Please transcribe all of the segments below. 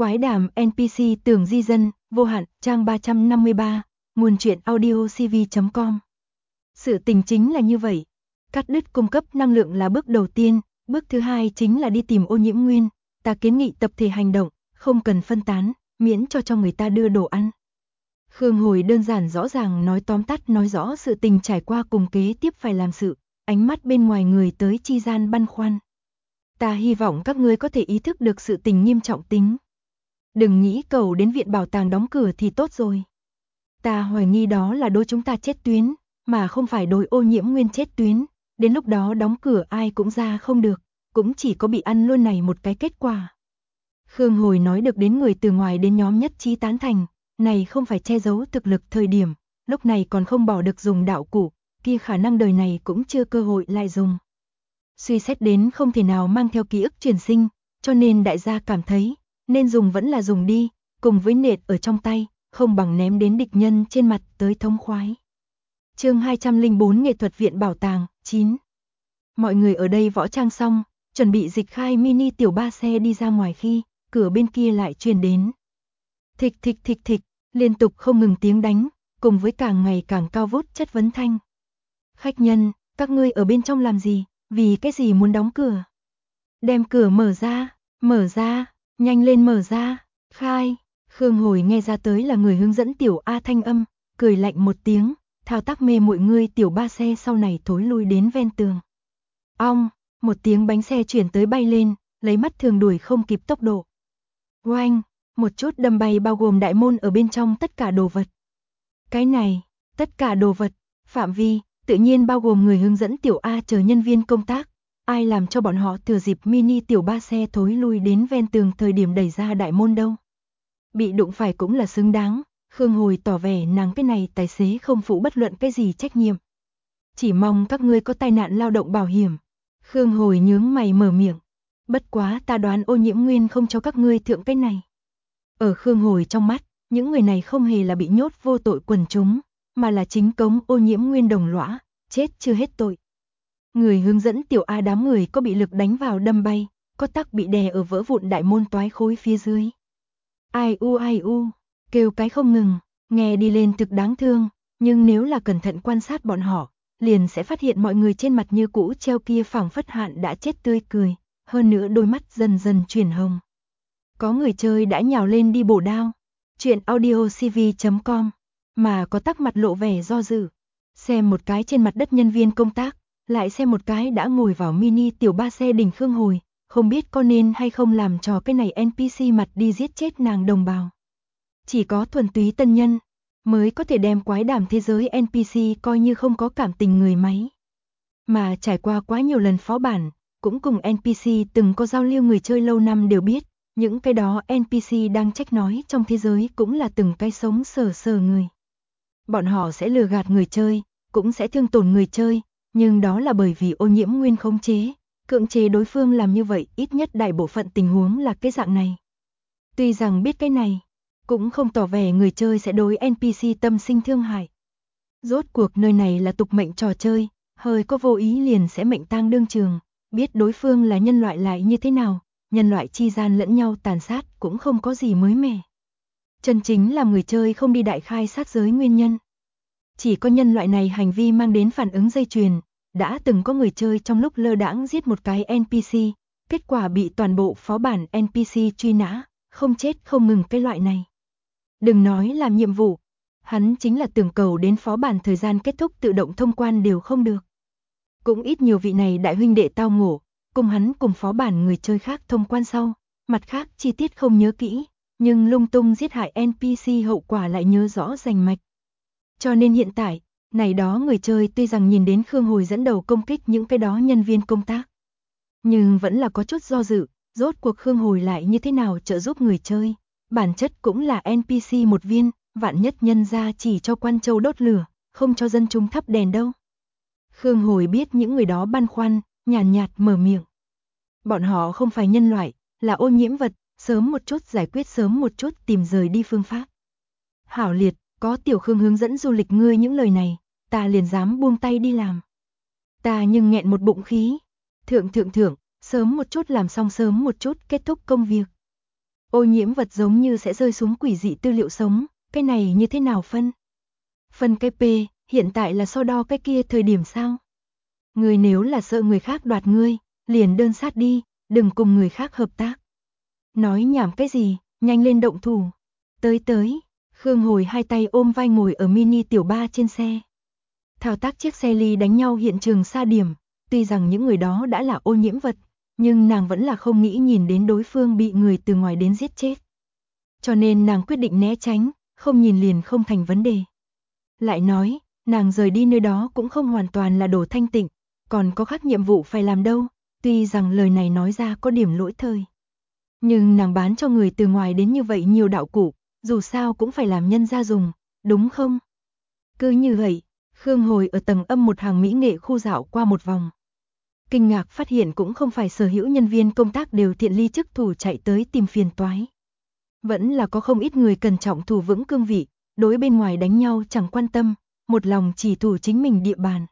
Quái đàm NPC Tường Di Dân, vô hạn, trang 353, nguồn truyện audio cv.com. Sự tình chính là như vậy. Cắt đứt cung cấp năng lượng là bước đầu tiên, bước thứ hai chính là đi tìm ô nhiễm nguyên. Ta kiến nghị tập thể hành động, không cần phân tán, miễn cho người ta đưa đồ ăn. Khương Hồi đơn giản rõ ràng nói tóm tắt nói rõ sự tình trải qua cùng kế tiếp phải làm sự, ánh mắt bên ngoài người tới chi gian băn khoăn. Ta hy vọng các ngươi có thể ý thức được sự tình nghiêm trọng tính. Đừng nghĩ cầu đến viện bảo tàng đóng cửa thì tốt rồi. Ta hoài nghi đó là đối chúng ta chết tuyến, mà không phải đối ô nhiễm nguyên chết tuyến. Đến lúc đó đóng cửa ai cũng ra không được, cũng chỉ có bị ăn luôn này một cái kết quả. Khương Hồi nói được đến người từ ngoài đến nhóm nhất trí tán thành, này không phải che giấu thực lực thời điểm, lúc này còn không bỏ được dùng đạo cụ, kia khả năng đời này cũng chưa cơ hội lại dùng. Suy xét đến không thể nào mang theo ký ức truyền sinh, cho nên đại gia cảm thấy, nên dùng vẫn là dùng đi, cùng với nện ở trong tay, không bằng ném đến địch nhân trên mặt tới thống khoái. Chương 204 Nghệ thuật viện bảo tàng, 9. Mọi người ở đây võ trang xong, chuẩn bị dịch khai mini tiểu ba xe đi ra ngoài khi, cửa bên kia lại truyền đến. Thịch thịch thịch thịch, liên tục không ngừng tiếng đánh, cùng với càng ngày càng cao vút chất vấn thanh. Khách nhân, các ngươi ở bên trong làm gì, vì cái gì muốn đóng cửa? Đem cửa mở ra, nhanh lên mở ra, khai. Khương Hồi nghe ra tới là người hướng dẫn tiểu A thanh âm, cười lạnh một tiếng, thao tác mê muội ngươi tiểu ba xe sau này thối lui đến ven tường. Ong, một tiếng bánh xe chuyển tới bay lên, lấy mắt thường đuổi không kịp tốc độ. Oanh, một chút đâm bay bao gồm đại môn ở bên trong tất cả đồ vật. Cái này, tất cả đồ vật, phạm vi, tự nhiên bao gồm người hướng dẫn tiểu A chờ nhân viên công tác. Ai làm cho bọn họ thừa dịp mini tiểu ba xe thối lui đến ven tường thời điểm đẩy ra đại môn đâu. Bị đụng phải cũng là xứng đáng, Khương Hồi tỏ vẻ nàng cái này tài xế không phụ bất luận cái gì trách nhiệm. Chỉ mong các ngươi có tai nạn lao động bảo hiểm. Khương Hồi nhướng mày mở miệng. Bất quá ta đoán ô nhiễm nguyên không cho các ngươi thượng cái này. Ở Khương Hồi trong mắt, những người này không hề là bị nhốt vô tội quần chúng, mà là chính cống ô nhiễm nguyên đồng lõa, chết chưa hết tội. Người hướng dẫn tiểu A đám người có bị lực đánh vào đâm bay, có tắc bị đè ở vỡ vụn đại môn toái khối phía dưới. Ai u, kêu cái không ngừng, nghe đi lên thực đáng thương, nhưng nếu là cẩn thận quan sát bọn họ, liền sẽ phát hiện mọi người trên mặt như cũ treo kia phảng phất hạn đã chết tươi cười, hơn nữa đôi mắt dần dần chuyển hồng. Có người chơi đã nhào lên đi bổ đao, chuyện audio cv.com, mà có tắc mặt lộ vẻ do dự, xem một cái trên mặt đất nhân viên công tác, lại xem một cái đã ngồi vào mini tiểu ba xe đỉnh Khương Hồi, không biết có nên hay không làm trò cái này NPC mặt đi giết chết nàng đồng bào. Chỉ có thuần túy tân nhân mới có thể đem quái đàm thế giới NPC coi như không có cảm tình người máy. Mà trải qua quá nhiều lần phó bản, cũng cùng NPC từng có giao lưu người chơi lâu năm đều biết, những cái đó NPC đang trách nói trong thế giới cũng là từng cái sống sờ người. Bọn họ sẽ lừa gạt người chơi, cũng sẽ thương tổn người chơi, nhưng đó là bởi vì ô nhiễm nguyên khống chế, cưỡng chế đối phương làm như vậy, ít nhất đại bộ phận tình huống là cái dạng này. Tuy rằng biết cái này, cũng không tỏ vẻ người chơi sẽ đối NPC tâm sinh thương hại. Rốt cuộc nơi này là tục mệnh trò chơi, hơi có vô ý liền sẽ mệnh tang đương trường, biết đối phương là nhân loại lại như thế nào, nhân loại chi gian lẫn nhau tàn sát cũng không có gì mới mẻ. Chân chính là người chơi không đi đại khai sát giới nguyên nhân. Chỉ có nhân loại này hành vi mang đến phản ứng dây chuyền, đã từng có người chơi trong lúc lơ đãng giết một cái NPC, kết quả bị toàn bộ phó bản NPC truy nã, không chết không ngừng cái loại này. Đừng nói làm nhiệm vụ, hắn chính là tưởng cầu đến phó bản thời gian kết thúc tự động thông quan đều không được. Cũng ít nhiều vị này đại huynh đệ tao ngộ, cùng hắn cùng phó bản người chơi khác thông quan sau, mặt khác chi tiết không nhớ kỹ, nhưng lung tung giết hại NPC hậu quả lại nhớ rõ rành mạch. Cho nên hiện tại, này đó người chơi tuy rằng nhìn đến Khương Hồi dẫn đầu công kích những cái đó nhân viên công tác, nhưng vẫn là có chút do dự, rốt cuộc Khương Hồi lại như thế nào trợ giúp người chơi, bản chất cũng là NPC một viên, vạn nhất nhân ra chỉ cho quan châu đốt lửa, không cho dân chúng thắp đèn đâu. Khương Hồi biết những người đó băn khoăn, nhàn nhạt mở miệng. Bọn họ không phải nhân loại, là ô nhiễm vật, sớm một chút giải quyết sớm một chút tìm rời đi phương pháp. Hảo liệt, có tiểu Khương hướng dẫn du lịch ngươi những lời này, ta liền dám buông tay đi làm. Ta nhưng nghẹn một bụng khí. Thượng, sớm một chút làm xong sớm một chút kết thúc công việc. Ô nhiễm vật giống như sẽ rơi xuống quỷ dị tư liệu sống, cái này như thế nào phân? Phân cái P, hiện tại là so đo cái kia thời điểm sao? Ngươi nếu là sợ người khác đoạt ngươi, liền đơn sát đi, đừng cùng người khác hợp tác. Nói nhảm cái gì, nhanh lên động thủ. Tới, Khương Hồi hai tay ôm vai ngồi ở mini tiểu ba trên xe. Thao tác chiếc xe ly đánh nhau hiện trường xa điểm, tuy rằng những người đó đã là ô nhiễm vật, nhưng nàng vẫn là không nghĩ nhìn đến đối phương bị người từ ngoài đến giết chết. Cho nên nàng quyết định né tránh, không nhìn liền không thành vấn đề. Lại nói, nàng rời đi nơi đó cũng không hoàn toàn là đổ thanh tịnh, còn có khác nhiệm vụ phải làm đâu, tuy rằng lời này nói ra có điểm lỗi thời. Nhưng nàng bán cho người từ ngoài đến như vậy nhiều đạo cụ, dù sao cũng phải làm nhân gia dùng, đúng không? Cứ như vậy, Khương Hồi ở tầng âm một hàng mỹ nghệ khu dạo qua một vòng. Kinh ngạc phát hiện cũng không phải sở hữu nhân viên công tác đều thiện ly chức thủ chạy tới tìm phiền toái. Vẫn là có không ít người cẩn trọng thủ vững cương vị, đối bên ngoài đánh nhau chẳng quan tâm, một lòng chỉ thủ chính mình địa bàn.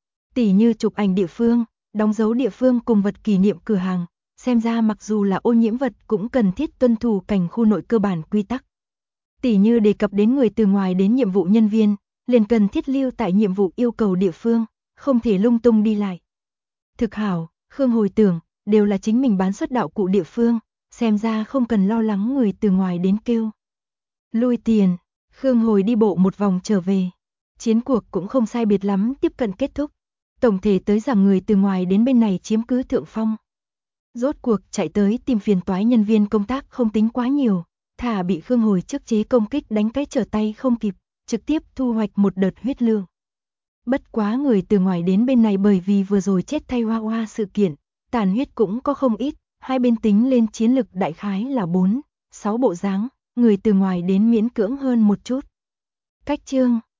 Tỉ như chụp ảnh địa phương, đóng dấu địa phương cùng vật kỷ niệm cửa hàng, xem ra mặc dù là ô nhiễm vật cũng cần thiết tuân thủ cảnh khu nội cơ bản quy tắc. Tỉ như đề cập đến người từ ngoài đến nhiệm vụ nhân viên, liền cần thiết lưu tại nhiệm vụ yêu cầu địa phương, không thể lung tung đi lại. Thực hảo, Khương Hồi tưởng, đều là chính mình bán xuất đạo cụ địa phương, xem ra không cần lo lắng người từ ngoài đến kêu. Lui tiền, Khương Hồi đi bộ một vòng trở về. Chiến cuộc cũng không sai biệt lắm tiếp cận kết thúc. Tổng thể tới rằng người từ ngoài đến bên này chiếm cứ thượng phong. Rốt cuộc chạy tới tìm phiền toái nhân viên công tác không tính quá nhiều, thả bị Khương Hồi trước chế công kích đánh cái trở tay không kịp, trực tiếp thu hoạch một đợt huyết lượng. Bất quá người từ ngoài đến bên này bởi vì vừa rồi chết thay Hoa Hoa sự kiện, tàn huyết cũng có không ít, hai bên tính lên chiến lực đại khái là 4, 6 bộ dáng, người từ ngoài đến miễn cưỡng hơn một chút. Cách chương